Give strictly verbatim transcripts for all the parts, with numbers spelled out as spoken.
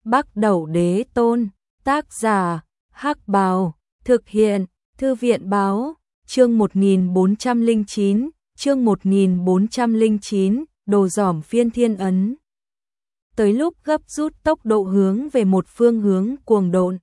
Bắc Đẩu Đế Tôn, tác giả, Hắc Bào, thực hiện, Thư viện báo, chương một nghìn bốn trăm lẻ chín, chương một nghìn bốn trăm lẻ chín, đồ dỏm phiên thiên ấn. Tới lúc gấp rút tốc độ hướng về một phương hướng cuồng độn,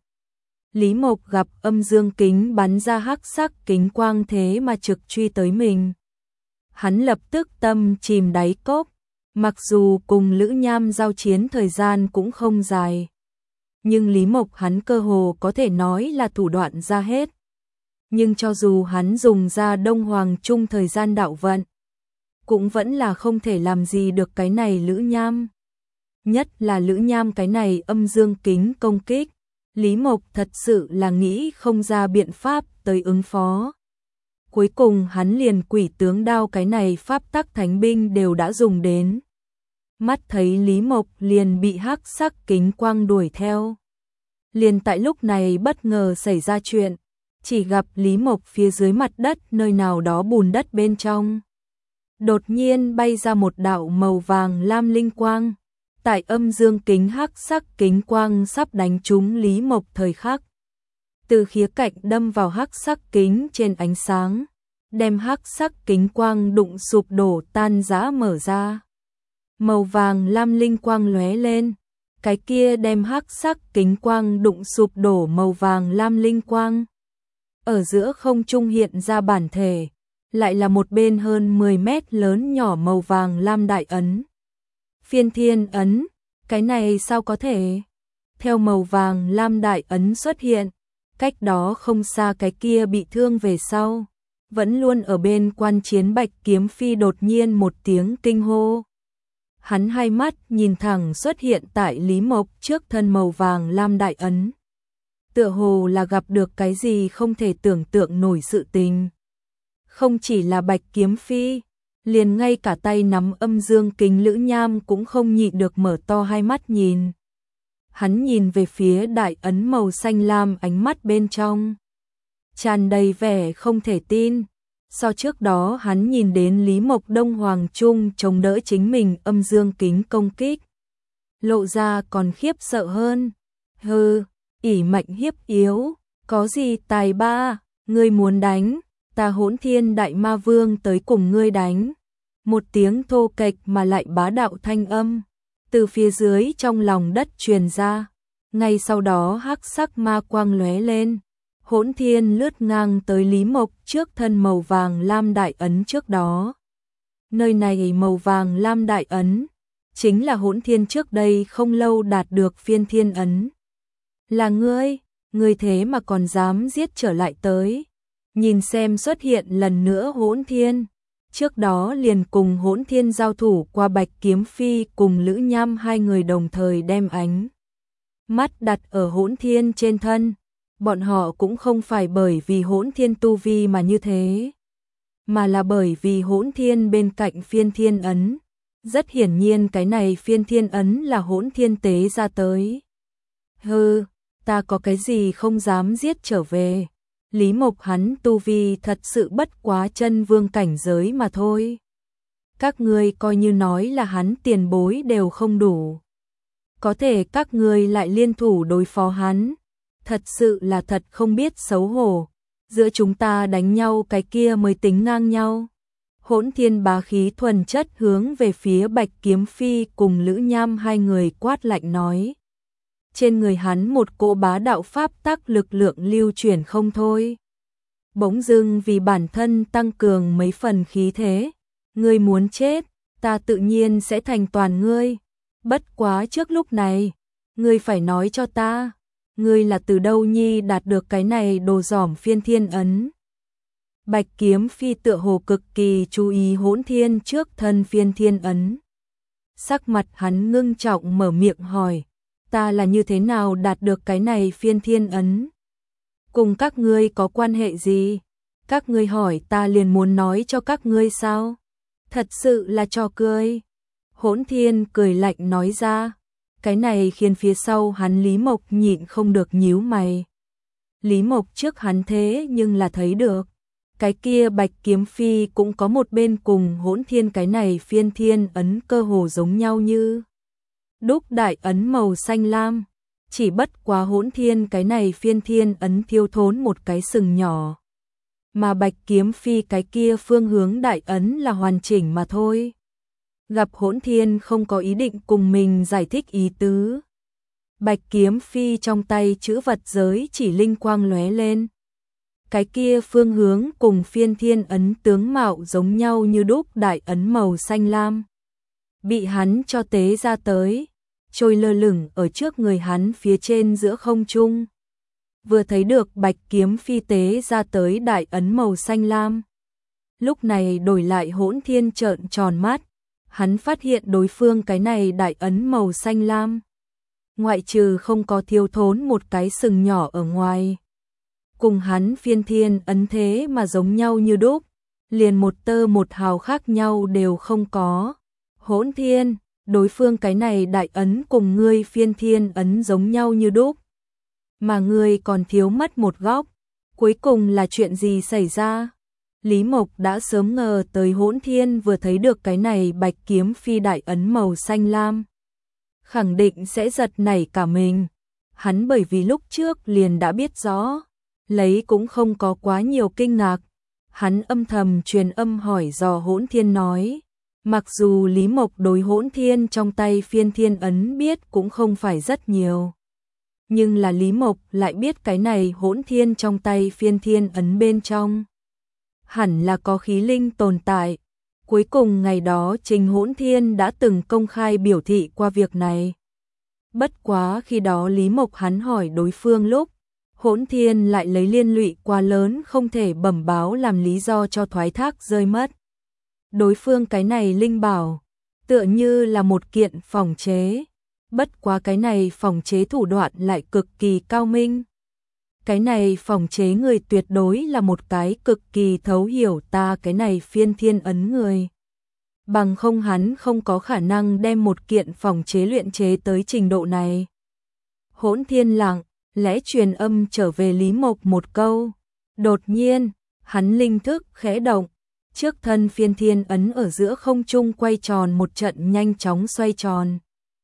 Lý Mộc gặp âm dương kính bắn ra hắc sắc kính quang thế mà trực truy tới mình. Hắn lập tức tâm chìm đáy cốc, mặc dù cùng Lữ Nham giao chiến thời gian cũng không dài, nhưng Lý Mộc hắn cơ hồ có thể nói là thủ đoạn ra hết. Nhưng cho dù hắn dùng ra Đông Hoàng Trung thời gian đạo vận, cũng vẫn là không thể làm gì được cái này Lữ Nham. Nhất là Lữ Nham cái này âm dương kính công kích, Lý Mộc thật sự là nghĩ không ra biện pháp tới ứng phó. Cuối cùng hắn liền quỷ tướng đao cái này pháp tắc thánh binh đều đã dùng đến. Mắt thấy Lý Mộc liền bị hắc sắc kính quang đuổi theo. Liền tại lúc này bất ngờ xảy ra chuyện, chỉ gặp Lý Mộc phía dưới mặt đất nơi nào đó bùn đất bên trong. Đột nhiên bay ra một đạo màu vàng lam linh quang. Tại âm dương kính hắc sắc kính quang sắp đánh trúng Lý Mộc thời khắc, từ khía cạnh đâm vào hắc sắc kính trên ánh sáng, đem hắc sắc kính quang đụng sụp đổ tan rã mở ra. Màu vàng lam linh quang lóe lên, cái kia đem hắc sắc kính quang đụng sụp đổ màu vàng lam linh quang. Ở giữa không trung hiện ra bản thể, lại là một bên hơn mười mét lớn nhỏ màu vàng lam đại ấn. Phiên thiên ấn, cái này sao có thể? Theo màu vàng lam đại ấn xuất hiện, cách đó không xa cái kia bị thương về sau, vẫn luôn ở bên quan chiến Bạch Kiếm Phi đột nhiên một tiếng kinh hô. Hắn hai mắt nhìn thẳng xuất hiện tại Lý Mộc trước thân màu vàng lam đại ấn. Tựa hồ là gặp được cái gì không thể tưởng tượng nổi sự tình. Không chỉ là Bạch Kiếm Phi, liền ngay cả tay nắm âm dương kính Lữ Nham cũng không nhịn được mở to hai mắt nhìn. Hắn nhìn về phía đại ấn màu xanh lam, ánh mắt bên trong tràn đầy vẻ không thể tin. So trước đó hắn nhìn đến Lý Mộc Đông Hoàng Trung chống đỡ chính mình âm dương kính công kích, lộ ra còn khiếp sợ hơn. Hừ, ỷ mạnh hiếp yếu, có gì tài ba, ngươi muốn đánh, ta Hỗn Thiên Đại Ma Vương tới cùng ngươi đánh. Một tiếng thô kệch mà lại bá đạo thanh âm từ phía dưới trong lòng đất truyền ra. Ngay sau đó hắc sắc ma quang lóe lên, Hỗn Thiên lướt ngang tới Lý Mộc trước thân màu vàng lam đại ấn trước đó. Nơi này màu vàng lam đại ấn chính là Hỗn Thiên trước đây không lâu đạt được phiên thiên ấn. Là ngươi, ngươi thế mà còn dám giết trở lại tới. Nhìn xem xuất hiện lần nữa Hỗn Thiên. Trước đó liền cùng Hỗn Thiên giao thủ qua Bạch Kiếm Phi cùng Lữ Nham hai người đồng thời đem ánh mắt đặt ở Hỗn Thiên trên thân. Bọn họ cũng không phải bởi vì Hỗn Thiên tu vi mà như thế, mà là bởi vì Hỗn Thiên bên cạnh phiên thiên ấn. Rất hiển nhiên cái này phiên thiên ấn là Hỗn Thiên tế ra tới. Hừ, ta có cái gì không dám giết trở về. Lý Mộc hắn tu vi thật sự bất quá chân vương cảnh giới mà thôi. Các ngươi coi như nói là hắn tiền bối đều không đủ. Có thể các ngươi lại liên thủ đối phó hắn. Thật sự là thật không biết xấu hổ. Giữa chúng ta đánh nhau cái kia mới tính ngang nhau. Hỗn Thiên bá khí thuần chất hướng về phía Bạch Kiếm Phi cùng Lữ Nham hai người quát lạnh nói. Trên người hắn một cỗ bá đạo pháp tắc lực lượng lưu chuyển không thôi. Bỗng dưng vì bản thân tăng cường mấy phần khí thế. Ngươi muốn chết, ta tự nhiên sẽ thành toàn ngươi. Bất quá trước lúc này, ngươi phải nói cho ta, ngươi là từ đâu nhi đạt được cái này đồ dỏm phiên thiên ấn. Bạch Kiếm Phi tựa hồ cực kỳ chú ý Hỗn Thiên trước thân phiên thiên ấn. Sắc mặt hắn ngưng trọng mở miệng hỏi. Ta là như thế nào đạt được cái này phiên thiên ấn? Cùng các ngươi có quan hệ gì? Các ngươi hỏi ta liền muốn nói cho các ngươi sao? Thật sự là trò cười. Hỗn Thiên cười lạnh nói ra. Cái này khiến phía sau hắn Lý Mộc nhịn không được nhíu mày. Lý Mộc trước hắn thế nhưng là thấy được. Cái kia Bạch Kiếm Phi cũng có một bên cùng Hỗn Thiên cái này phiên thiên ấn cơ hồ giống nhau như đúc đại ấn màu xanh lam, chỉ bất quá Hỗn Thiên cái này phiên thiên ấn thiêu thốn một cái sừng nhỏ. Mà Bạch Kiếm Phi cái kia phương hướng đại ấn là hoàn chỉnh mà thôi. Gặp Hỗn Thiên không có ý định cùng mình giải thích ý tứ. Bạch Kiếm Phi trong tay chữ vật giới chỉ linh quang lóe lên. Cái kia phương hướng cùng phiên thiên ấn tướng mạo giống nhau như đúc đại ấn màu xanh lam. Bị hắn cho tế ra tới, trôi lơ lửng ở trước người hắn phía trên giữa không trung. Vừa thấy được Bạch Kiếm Phi tế ra tới đại ấn màu xanh lam. Lúc này đổi lại Hỗn Thiên trợn tròn mắt, hắn phát hiện đối phương cái này đại ấn màu xanh lam. Ngoại trừ không có thiêu thốn một cái sừng nhỏ ở ngoài. Cùng hắn phiên thiên ấn thế mà giống nhau như đúc, liền một tơ một hào khác nhau đều không có. Hỗn Thiên, đối phương cái này đại ấn cùng ngươi phiên thiên ấn giống nhau như đúc. Mà ngươi còn thiếu mất một góc, cuối cùng là chuyện gì xảy ra? Lý Mộc đã sớm ngờ tới Hỗn Thiên vừa thấy được cái này Bạch Kiếm Phi đại ấn màu xanh lam. Khẳng định sẽ giật nảy cả mình. Hắn bởi vì lúc trước liền đã biết rõ, lấy cũng không có quá nhiều kinh ngạc. Hắn âm thầm truyền âm hỏi dò Hỗn Thiên nói. Mặc dù Lý Mộc đối Hỗn Thiên trong tay phiên thiên ấn biết cũng không phải rất nhiều. Nhưng là Lý Mộc lại biết cái này Hỗn Thiên trong tay phiên thiên ấn bên trong. Hẳn là có khí linh tồn tại. Cuối cùng ngày đó Trình Hỗn Thiên đã từng công khai biểu thị qua việc này. Bất quá khi đó Lý Mộc hắn hỏi đối phương lúc, Hỗn Thiên lại lấy liên lụy quá lớn không thể bẩm báo làm lý do cho thoái thác rơi mất. Đối phương cái này linh bảo, tựa như là một kiện phòng chế. Bất quá cái này phòng chế thủ đoạn lại cực kỳ cao minh. Cái này phòng chế người tuyệt đối là một cái cực kỳ thấu hiểu ta cái này phiên thiên ấn người. Bằng không hắn không có khả năng đem một kiện phòng chế luyện chế tới trình độ này. Hỗn Thiên lặng, lẽ truyền âm trở về Lý Mộc một câu. Đột nhiên, hắn linh thức khẽ động. Trước thân phiên thiên ấn ở giữa không trung quay tròn một trận nhanh chóng xoay tròn.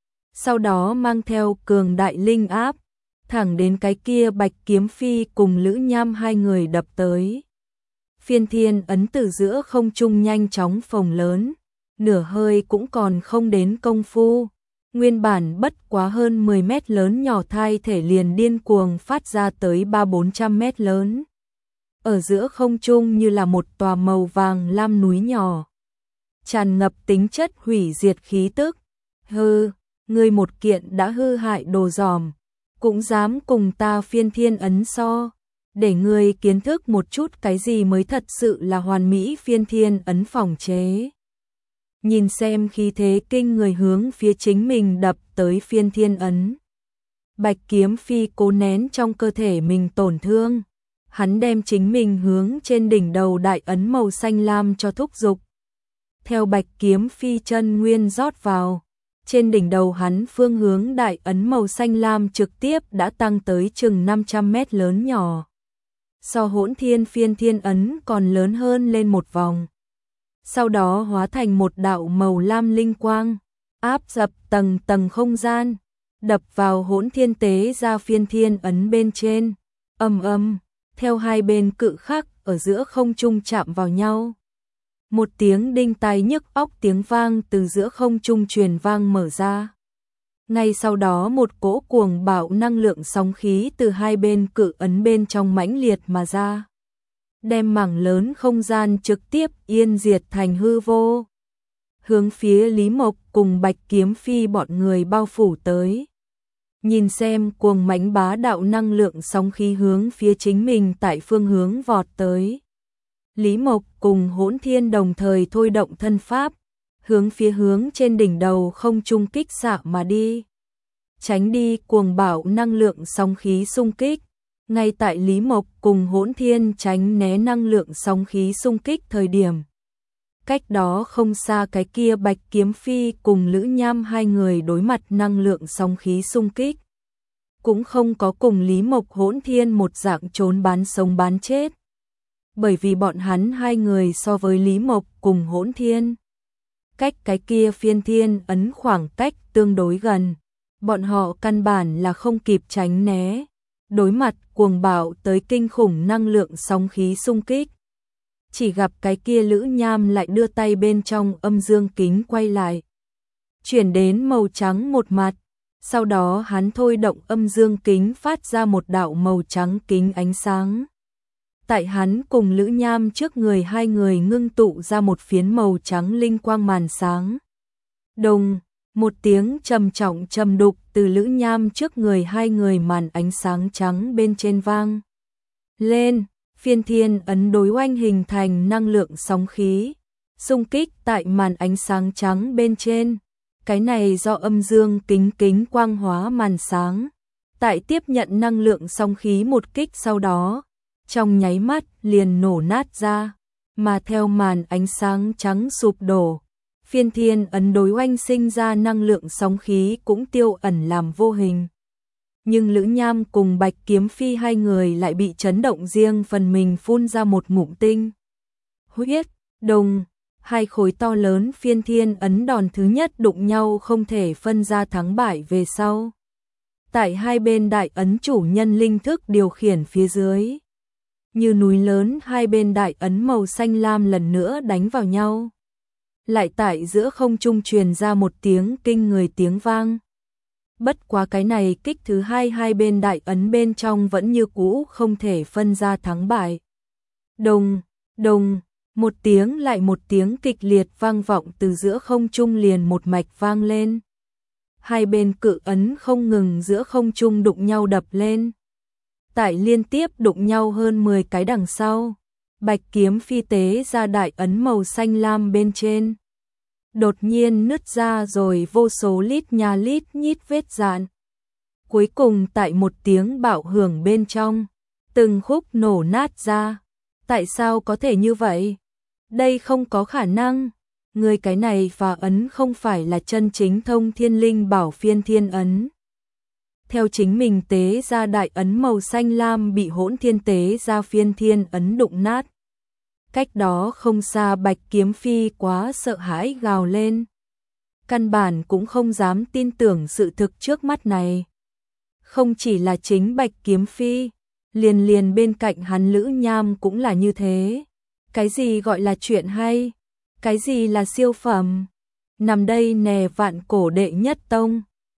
Sau đó mang theo cường đại linh áp, thẳng đến cái kia Bạch Kiếm Phi cùng Lữ Nham hai người đập tới. Phiên thiên ấn từ giữa không trung nhanh chóng phồng lớn, nửa hơi cũng còn không đến công phu. Nguyên bản bất quá hơn mười mét lớn nhỏ thai thể liền điên cuồng phát ra tới ba bốn trăm mét lớn. Ở giữa không trung như là một tòa màu vàng lam núi nhỏ. Tràn ngập tính chất hủy diệt khí tức. Hừ, ngươi một kiện đã hư hại đồ giòm, cũng dám cùng ta phiên thiên ấn so. Để ngươi kiến thức một chút cái gì mới thật sự là hoàn mỹ phiên thiên ấn phòng chế. Nhìn xem khí thế kinh người hướng phía chính mình đập tới phiên thiên ấn. Bạch Kiếm Phi cố nén trong cơ thể mình tổn thương. Hắn đem chính mình hướng trên đỉnh đầu đại ấn màu xanh lam cho thúc dục. Theo Bạch Kiếm Phi chân nguyên rót vào, trên đỉnh đầu hắn phương hướng đại ấn màu xanh lam trực tiếp đã tăng tới chừng năm trăm mét lớn nhỏ. So Hỗn Thiên phiên thiên ấn còn lớn hơn lên một vòng. Sau đó hóa thành một đạo màu lam linh quang, áp dập tầng tầng không gian, đập vào Hỗn Thiên tế ra phiên thiên ấn bên trên. Ầm ầm, theo hai bên cự khắc ở giữa không trung chạm vào nhau. Một tiếng đinh tai nhức óc tiếng vang từ giữa không trung truyền vang mở ra. Ngay sau đó một cỗ cuồng bạo năng lượng sóng khí từ hai bên cự ấn bên trong mãnh liệt mà ra. Đem mảng lớn không gian trực tiếp yên diệt thành hư vô. Hướng phía Lý Mộc cùng Bạch Kiếm Phi bọn người bao phủ tới. Nhìn xem cuồng mãnh bá đạo năng lượng sóng khí hướng phía chính mình tại phương hướng vọt tới. Lý Mộc cùng Hỗn Thiên đồng thời thôi động thân pháp, hướng phía hướng trên đỉnh đầu không trung kích xạ mà đi. Tránh đi cuồng bạo năng lượng sóng khí xung kích. Ngay tại Lý Mộc cùng Hỗn Thiên tránh né năng lượng sóng khí xung kích thời điểm. Cách đó không xa cái kia Bạch Kiếm Phi cùng Lữ Nham hai người đối mặt năng lượng sóng khí xung kích. Cũng không có cùng Lý Mộc Hỗn Thiên một dạng trốn bán sống bán chết. Bởi vì bọn hắn hai người so với Lý Mộc cùng Hỗn Thiên. Cách cái kia phiên thiên ấn khoảng cách tương đối gần. bọn họ căn bản là không kịp tránh né, đối mặt cuồng bạo tới kinh khủng năng lượng sóng khí xung kích. Chỉ gặp cái kia Lữ Nham lại đưa tay bên trong âm dương kính quay lại, chuyển đến màu trắng một mặt, sau đó hắn thôi động âm dương kính phát ra một đạo màu trắng kính ánh sáng. Tại hắn cùng Lữ Nham trước người hai người ngưng tụ ra một phiến màu trắng linh quang màn sáng. Đồng, một tiếng trầm trọng trầm đục từ Lữ Nham trước người hai người màn ánh sáng trắng bên trên vang lên, phiên thiên ấn đối oanh hình thành năng lượng sóng khí, xung kích tại màn ánh sáng trắng bên trên. Cái này do âm dương kính kính quang hóa màn sáng, tại tiếp nhận năng lượng sóng khí một kích sau đó, trong nháy mắt liền nổ nát ra, mà theo màn ánh sáng trắng sụp đổ, phiên thiên ấn đối oanh sinh ra năng lượng sóng khí cũng tiêu ẩn làm vô hình. Nhưng Lữ Nham cùng Bạch Kiếm Phi hai người lại bị chấn động riêng phần mình phun ra một ngụm tinh huyết. Đồng, hai khối to lớn phiên thiên ấn đòn thứ nhất đụng nhau không thể phân ra thắng bại về sau. Tại hai bên đại ấn chủ nhân linh thức điều khiển phía dưới, như núi lớn hai bên đại ấn màu xanh lam lần nữa đánh vào nhau. Lại tại giữa không trung truyền ra một tiếng kinh người tiếng vang. Bất quá cái này kích thứ hai hai bên đại ấn bên trong vẫn như cũ không thể phân ra thắng bại. Đồng, đồng, một tiếng lại một tiếng kịch liệt vang vọng từ giữa không trung liền một mạch vang lên. Hai bên cự ấn không ngừng giữa không trung đụng nhau đập lên. Tại liên tiếp đụng nhau hơn mười cái đằng sau, Bạch Kiếm Phi tế ra đại ấn màu xanh lam bên trên. Đột nhiên nứt ra rồi vô số lít nha lít nhít vết dạn. Cuối cùng tại một tiếng bạo hưởng bên trong, từng khúc nổ nát ra. Tại sao có thể như vậy? Đây không có khả năng. Người cái này phá ấn không phải là chân chính thông thiên linh bảo phiên thiên ấn. Theo chính mình tế ra đại ấn màu xanh lam bị hỗn thiên tế ra phiên thiên ấn đụng nát. Cách đó không xa Bạch Kiếm Phi quá sợ hãi gào lên. Căn bản cũng không dám tin tưởng sự thực trước mắt này. Không chỉ là chính Bạch Kiếm Phi, liền liền bên cạnh hắn Lữ Nham cũng là như thế. Cái gì gọi là chuyện hay? Cái gì là siêu phẩm? Nằm đây nè vạn cổ đệ nhất tông,